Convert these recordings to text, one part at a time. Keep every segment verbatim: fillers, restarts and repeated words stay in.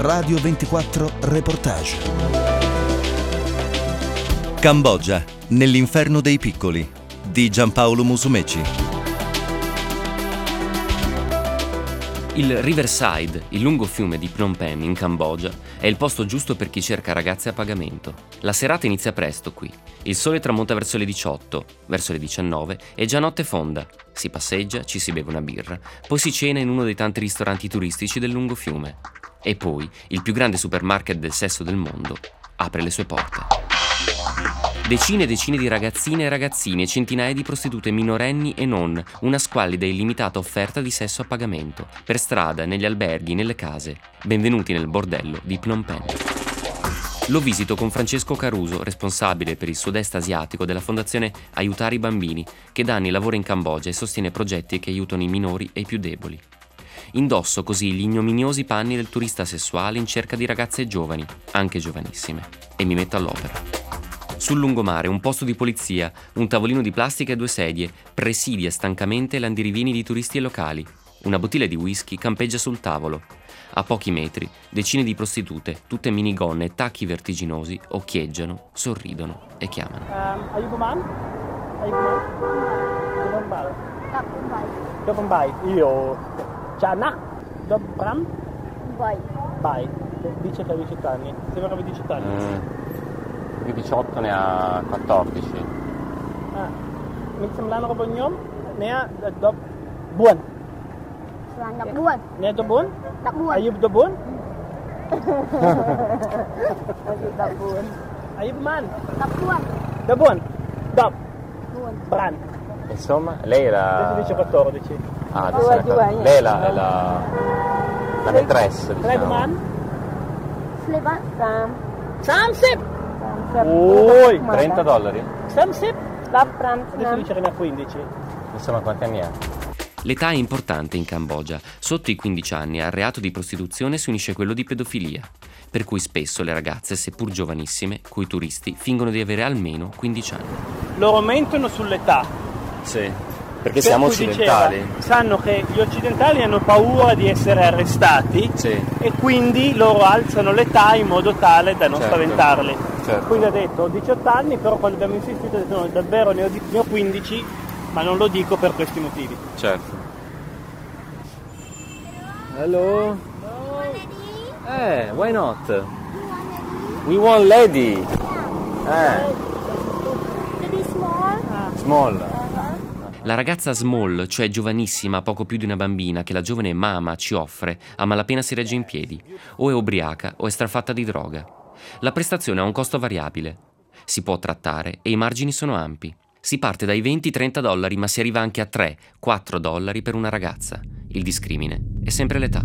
Radio ventiquattro Reportage. Cambogia, nell'inferno dei piccoli, di Giampaolo Musumeci. Il Riverside, il lungo fiume di Phnom Penh in Cambogia, è il posto giusto per chi cerca ragazze a pagamento. La serata inizia presto qui. Il sole tramonta verso le diciotto, verso le diciannove è già notte fonda. Si passeggia, ci si beve una birra, poi si cena in uno dei tanti ristoranti turistici del lungo fiume. E poi il più grande supermarket del sesso del mondo apre le sue porte. Decine e decine di ragazzine e ragazzini e centinaia di prostitute minorenni e non, una squallida e illimitata offerta di sesso a pagamento, per strada, negli alberghi, nelle case. Benvenuti nel bordello di Phnom Penh. Lo visito con Francesco Caruso, responsabile per il sud-est asiatico della fondazione Aiutare i Bambini, che da anni lavora in Cambogia e sostiene progetti che aiutano i minori e i più deboli. Indosso così gli ignominiosi panni del turista sessuale in cerca di ragazze giovani, anche giovanissime, e mi metto all'opera. Sul lungomare, un posto di polizia, un tavolino di plastica e due sedie, presidia stancamente l'andirivini di turisti e locali. Una bottiglia di whisky campeggia sul tavolo. A pochi metri, decine di prostitute, tutte minigonne e tacchi vertiginosi, occhieggiano, sorridono e chiamano. Um, are you Buman? Are you Buman? Dopo Bai. Io... Ciana? Dopo Bram? Bai. Bai. Dice che ha diciotto anni. Sembra che abbia diciotto anni. Mm. Più diciotto, ne ha quattordici. Ah. Mi sembra che bonyom ne ha dop buon. Dap buon. Ne ha dop buon? Dap buon. Are you dop buon? Dap buon. Are you Buman? Dap buon. Dop buon? Dop. Buon. Bran. Insomma, lei era... Adesso dice quattordici. Ah, Due, adesso due, è... niente. lei è la, è la... la maîtresse, Lei diciamo. Buman? Sleban. Sam. Samsip! Oi! trenta dollari? Samsip! Dap pram. Adesso dice che ne ha quindici. Insomma, quanti anni ha? L'età è importante in Cambogia. Sotto i quindici anni al reato di prostituzione si unisce quello di pedofilia, per cui spesso le ragazze, seppur giovanissime, coi turisti, fingono di avere almeno quindici anni. Loro mentono sull'età. Sì, perché Per siamo cui occidentali. diceva, sanno che gli occidentali hanno paura di essere arrestati, Sì. e quindi loro alzano l'età in modo tale da non Certo. spaventarli. Certo. Quindi ha detto ho diciotto anni, però quando abbiamo insistito ha detto no, davvero ne ho, ne ho quindici, ma non lo dico per questi motivi. Certo. Hello? Eh, why not? We want lady. Eh, Maybe small. small. La ragazza small, cioè giovanissima, poco più di una bambina, che la giovane mama ci offre, a malapena si regge in piedi, o è ubriaca o è strafatta di droga. La prestazione ha un costo variabile. Si può trattare e i margini sono ampi. Si parte dai venti trenta dollari, ma si arriva anche a tre quattro dollari per una ragazza. Il discrimine è sempre l'età.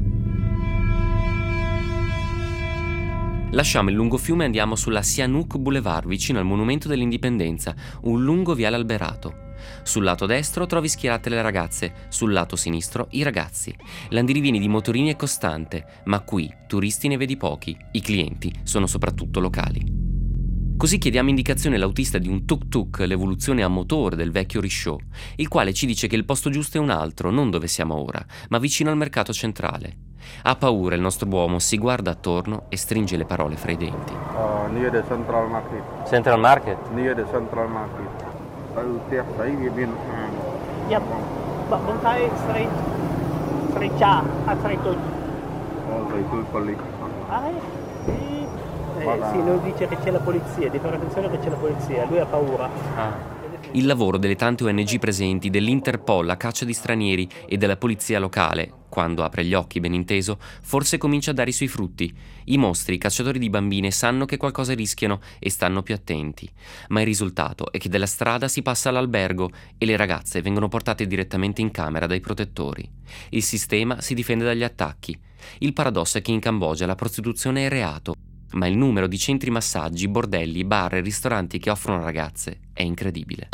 Lasciamo il lungo fiume e andiamo sulla Sihanouk Boulevard, vicino al Monumento dell'Indipendenza, un lungo viale alberato. Sul lato destro trovi schierate le ragazze, sul lato sinistro i ragazzi. L'andirivieni di motorini è costante, ma qui turisti ne vedi pochi, i clienti sono soprattutto locali. Così chiediamo indicazione all'autista di un tuk-tuk, l'evoluzione a motore del vecchio Rickshaw, il quale ci dice che il posto giusto è un altro, non dove siamo ora, ma vicino al mercato centrale. Ha paura il nostro uomo, si guarda attorno e stringe le parole fra i denti. Uh, near the Central Market. Central Market? Near the Central Market. Từ tiệc đấy thì bên hàng. Yep. But bông thái straight straight cha, a straight to. Oh, they do police. Ah, sì. Eh, sì, lui dice che c'è la polizia, di fare attenzione che c'è la polizia, lui ha paura. Ah. Il lavoro delle tante O N G presenti, dell'Interpol, la caccia di stranieri e della polizia locale, quando apre gli occhi ben inteso, forse comincia a dare i suoi frutti. I mostri, i cacciatori di bambine sanno che qualcosa rischiano e stanno più attenti. Ma il risultato è che dalla strada si passa all'albergo e le ragazze vengono portate direttamente in camera dai protettori. Il sistema si difende dagli attacchi. Il paradosso è che in Cambogia la prostituzione è reato, ma il numero di centri massaggi, bordelli, bar e ristoranti che offrono ragazze è incredibile.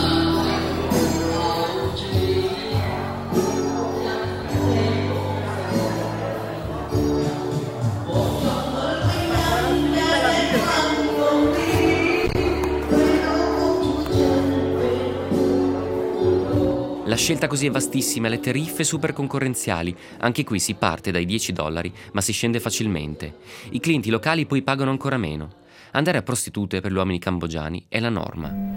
La scelta così è vastissima e le tariffe super concorrenziali. Anche qui si parte dai dieci dollari, ma si scende facilmente. I clienti locali poi pagano ancora meno. Andare a prostitute per gli uomini cambogiani è la norma.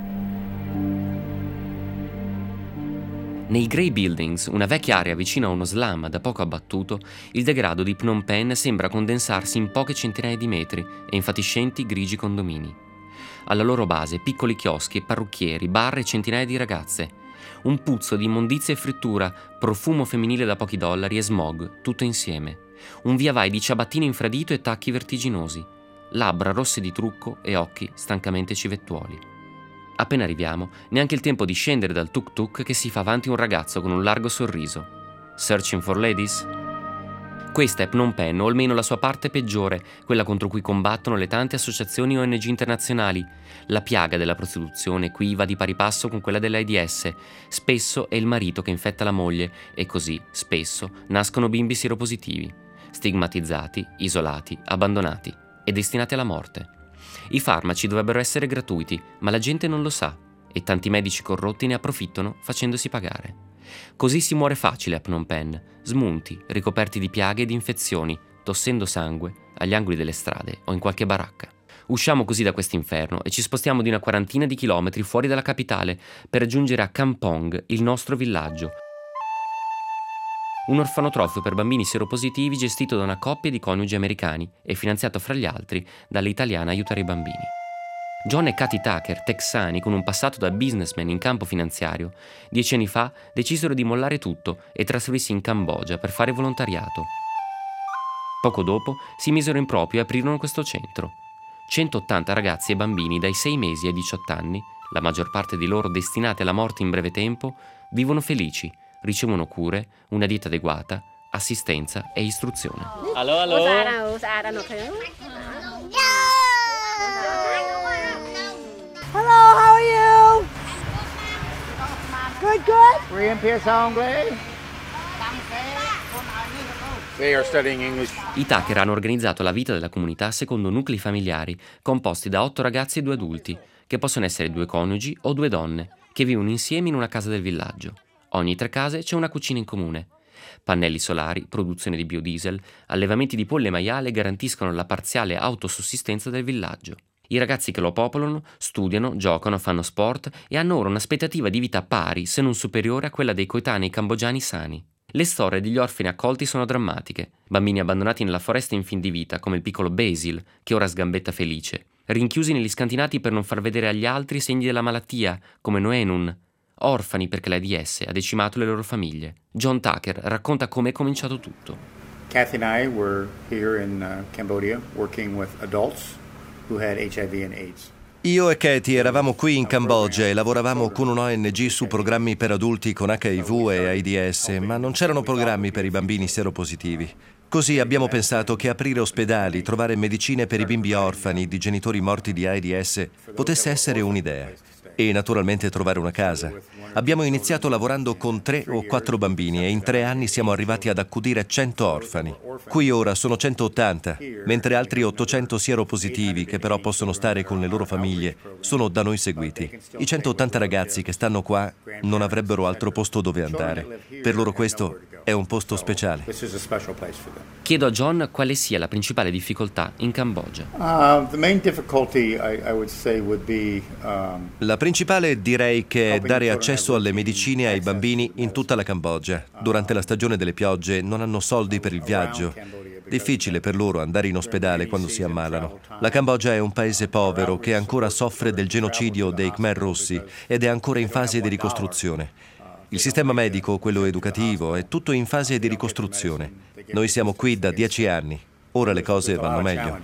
Nei Grey Buildings, una vecchia area vicino a uno slam da poco abbattuto, il degrado di Phnom Penh sembra condensarsi in poche centinaia di metri e in fatiscenti grigi condomini. Alla loro base piccoli chioschi e parrucchieri, bar e centinaia di ragazze. Un puzzo di immondizia e frittura, profumo femminile da pochi dollari e smog, tutto insieme. Un via vai di ciabattine infradito e tacchi vertiginosi. Labbra rosse di trucco e occhi stancamente civettuoli. Appena arriviamo, neanche il tempo di scendere dal tuk-tuk che si fa avanti un ragazzo con un largo sorriso. Searching for ladies? Questa è Phnom Penh, o almeno la sua parte peggiore, quella contro cui combattono le tante associazioni O N G internazionali. La piaga della prostituzione qui va di pari passo con quella dell'AIDS. Spesso è il marito che infetta la moglie e così, spesso, nascono bimbi sieropositivi, stigmatizzati, isolati, abbandonati e destinati alla morte. I farmaci dovrebbero essere gratuiti, ma la gente non lo sa e tanti medici corrotti ne approfittano facendosi pagare. Così si muore facile a Phnom Penh, smunti, ricoperti di piaghe e di infezioni, tossendo sangue agli angoli delle strade o in qualche baracca. Usciamo così da quest'inferno e ci spostiamo di una quarantina di chilometri fuori dalla capitale per raggiungere a Kampong, il nostro villaggio. Un orfanotrofio per bambini sieropositivi gestito da una coppia di coniugi americani e finanziato fra gli altri dall'italiana Aiutare i Bambini. John e Katie Tucker, texani con un passato da businessman in campo finanziario, dieci anni fa decisero di mollare tutto e trasferirsi in Cambogia per fare volontariato. Poco dopo si misero in proprio e aprirono questo centro. centottanta ragazzi e bambini dai sei mesi ai diciotto anni, la maggior parte di loro destinati alla morte in breve tempo, vivono felici, ricevono cure, una dieta adeguata, assistenza e istruzione. Allo, allo. Hello, how are you? Good, good. Riêng phía sau anglais? They are studying English. I Tucker hanno organizzato la vita della comunità secondo nuclei familiari composti da otto ragazzi e due adulti, che possono essere due coniugi o due donne, che vivono insieme in una casa del villaggio. Ogni tre case c'è una cucina in comune. Pannelli solari, produzione di biodiesel, allevamenti di polli e maiale garantiscono la parziale autosussistenza del villaggio. I ragazzi che lo popolano studiano, giocano, fanno sport e hanno ora un'aspettativa di vita pari, se non superiore a quella dei coetanei cambogiani sani. Le storie degli orfani accolti sono drammatiche. Bambini abbandonati nella foresta in fin di vita, come il piccolo Basil, che ora sgambetta felice. Rinchiusi negli scantinati per non far vedere agli altri segni della malattia, come Noenun. Orfani perché l'AIDS ha decimato le loro famiglie. John Tucker racconta come è cominciato tutto. Kathy and I were here in uh, Cambodia working with adults who had H I V and AIDS. Io e Katie eravamo qui in Cambogia e lavoravamo con un O N G su programmi per adulti con H I V e AIDS, ma non c'erano programmi per i bambini sieropositivi. Così abbiamo pensato che aprire ospedali, trovare medicine per i bimbi orfani di genitori morti di AIDS potesse essere un'idea. E naturalmente trovare una casa. Abbiamo iniziato lavorando con tre o quattro bambini e in tre anni siamo arrivati ad accudire cento orfani. Qui ora sono centottanta, mentre altri ottocento sieropositivi, che però possono stare con le loro famiglie, sono da noi seguiti. I centottanta ragazzi che stanno qua non avrebbero altro posto dove andare. Per loro questo è un posto speciale. Chiedo a John quale sia la principale difficoltà in Cambogia. Uh, the main difficulty I, I would say would be um, La principale direi che è dare accesso alle medicine ai bambini in tutta la Cambogia. Durante la stagione delle piogge non hanno soldi per il viaggio. Difficile per loro andare in ospedale quando si ammalano. La Cambogia è un paese povero che ancora soffre del genocidio dei Khmer Rossi ed è ancora in fase di ricostruzione. Il sistema medico, quello educativo, è tutto in fase di ricostruzione. Noi siamo qui da dieci anni. Ora le cose vanno meglio.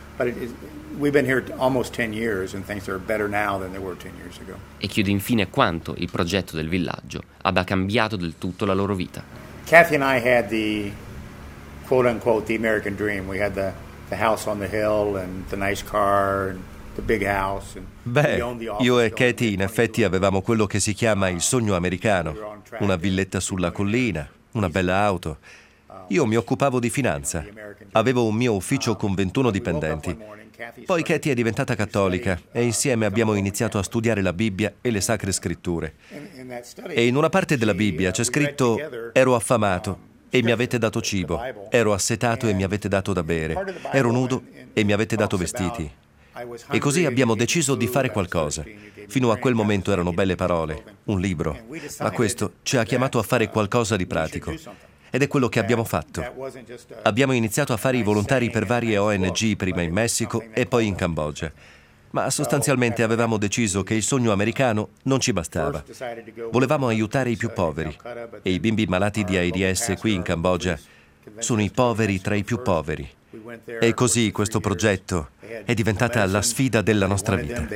E chiedo infine quanto il progetto del villaggio abbia cambiato del tutto la loro vita. Kathy and I had the quote unquote the American dream. We had the the house on the hill and the nice car and the big house and Beh, io e Katie in effetti avevamo quello che si chiama il sogno americano. Una villetta sulla collina, una bella auto. Io mi occupavo di finanza. Avevo un mio ufficio con ventuno dipendenti. Poi Katie è diventata cattolica e insieme abbiamo iniziato a studiare la Bibbia e le Sacre Scritture. E in una parte della Bibbia c'è scritto: ero affamato e mi avete dato cibo, ero assetato e mi avete dato da bere, ero nudo e mi avete dato vestiti. E così abbiamo deciso di fare qualcosa. Fino a quel momento erano belle parole, un libro, ma questo ci ha chiamato a fare qualcosa di pratico. Ed è quello che abbiamo fatto. Abbiamo iniziato a fare i volontari per varie O N G, prima in Messico e poi in Cambogia. Ma sostanzialmente avevamo deciso che il sogno americano non ci bastava. Volevamo aiutare i più poveri. E i bimbi malati di AIDS qui in Cambogia sono i poveri tra i più poveri. E così questo progetto è diventata la sfida della nostra vita.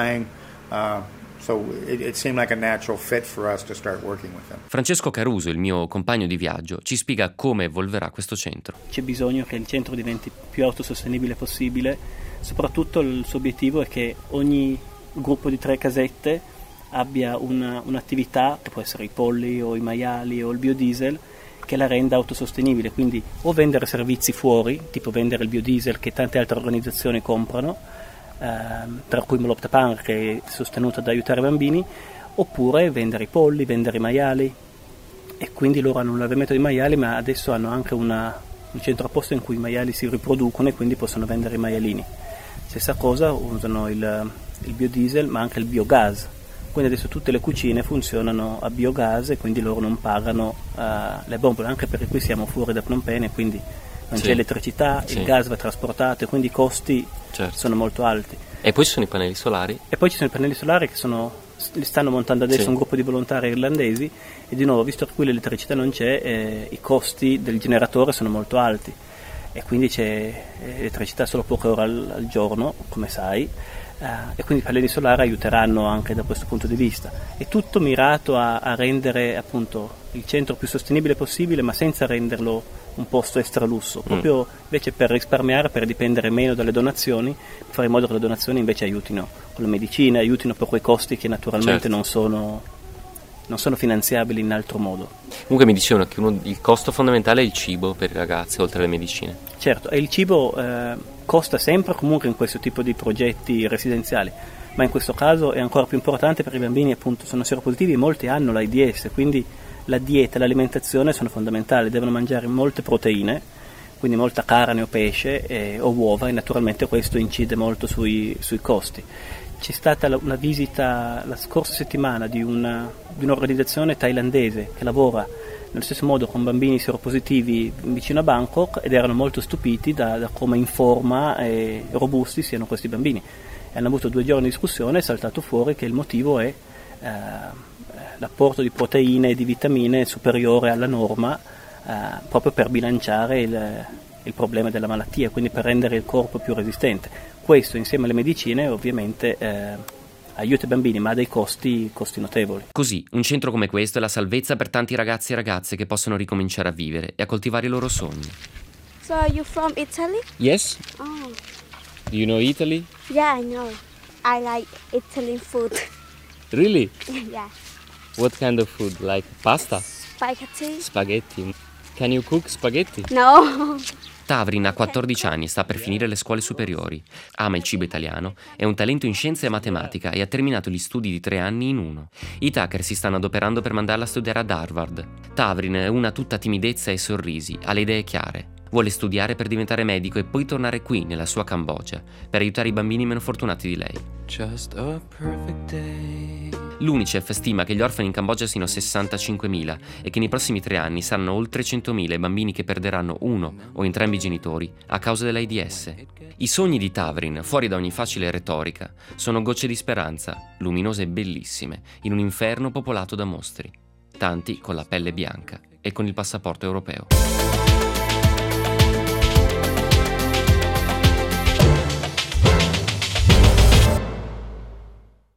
Francesco Caruso, il mio compagno di viaggio, ci spiega come evolverà questo centro. C'è bisogno che il centro diventi più autosostenibile possibile, soprattutto il suo obiettivo è che ogni gruppo di tre casette abbia una, un'attività, che può essere i polli o i maiali o il biodiesel, che la renda autosostenibile, quindi o vendere servizi fuori, tipo vendere il biodiesel che tante altre organizzazioni comprano, ehm, tra cui Moloptapan, che è sostenuta ad aiutare i bambini, oppure vendere i polli, vendere i maiali, e quindi loro hanno un allevamento di maiali, ma adesso hanno anche una, un centro apposta in cui i maiali si riproducono e quindi possono vendere i maialini. Stessa cosa, usano il, il biodiesel ma anche il biogas. Quindi adesso tutte le cucine funzionano a biogas e quindi loro non pagano uh, le bombole, anche perché qui siamo fuori da Phnom Penh e quindi non sì. c'è elettricità, sì. il gas va trasportato e quindi i costi certo. sono molto alti. E poi ci sono i pannelli solari? E poi ci sono i pannelli solari che sono, li stanno montando adesso sì. un gruppo di volontari irlandesi e di nuovo, visto che qui l'elettricità non c'è, eh, i costi del generatore sono molto alti e quindi c'è elettricità solo poche ore al, al giorno, come sai. Uh, e quindi i pannelli solari aiuteranno anche da questo punto di vista. È tutto mirato a, a rendere appunto il centro più sostenibile possibile, ma senza renderlo un posto extra lusso, proprio mm. invece per risparmiare, per dipendere meno dalle donazioni, per fare in modo che le donazioni invece aiutino con le medicine, aiutino per quei costi che naturalmente certo. non sono non sono finanziabili in altro modo. Comunque mi dicevano che uno, il costo fondamentale è il cibo per i ragazzi, oltre alle medicine. Certo, e il cibo eh, costa sempre comunque in questo tipo di progetti residenziali, ma in questo caso è ancora più importante perché i bambini appunto sono seropositivi e molti hanno l'AIDS, quindi la dieta e l'alimentazione sono fondamentali, devono mangiare molte proteine, quindi molta carne o pesce eh, o uova e naturalmente questo incide molto sui, sui costi. C'è stata una visita la scorsa settimana di, una, di un'organizzazione thailandese che lavora nello stesso modo con bambini seropositivi vicino a Bangkok ed erano molto stupiti da, da come in forma e robusti siano questi bambini. E hanno avuto due giorni di discussione e è saltato fuori che il motivo è eh, l'apporto di proteine e di vitamine superiore alla norma eh, proprio per bilanciare il, il problema della malattia, quindi per rendere il corpo più resistente. Questo insieme alle medicine ovviamente eh, aiuta i bambini, ma ha dei costi, costi notevoli. Così, un centro come questo è la salvezza per tanti ragazzi e ragazze che possono ricominciare a vivere e a coltivare i loro sogni. So are you from Italy? Yes. Oh. Do you know Italy? Yeah, I know. I like Italian food. Really? Yeah. What kind of food? Like pasta? Spaghetti. Spaghetti. Can you cook spaghetti? No. Tavrin ha quattordici anni e sta per finire le scuole superiori. Ama il cibo italiano, è un talento in scienza e matematica e ha terminato gli studi di tre anni in uno. I Tucker si stanno adoperando per mandarla a studiare ad Harvard. Tavrin è una tutta timidezza e sorrisi, ha le idee chiare. Vuole studiare per diventare medico e poi tornare qui, nella sua Cambogia, per aiutare i bambini meno fortunati di lei. Just a perfect day. L'Unicef stima che gli orfani in Cambogia siano sessantacinquemila e che nei prossimi tre anni saranno oltre centomila i bambini che perderanno uno o entrambi i genitori a causa dell'AIDS. I sogni di Tavrin, fuori da ogni facile retorica, sono gocce di speranza, luminose e bellissime, in un inferno popolato da mostri. Tanti con la pelle bianca e con il passaporto europeo.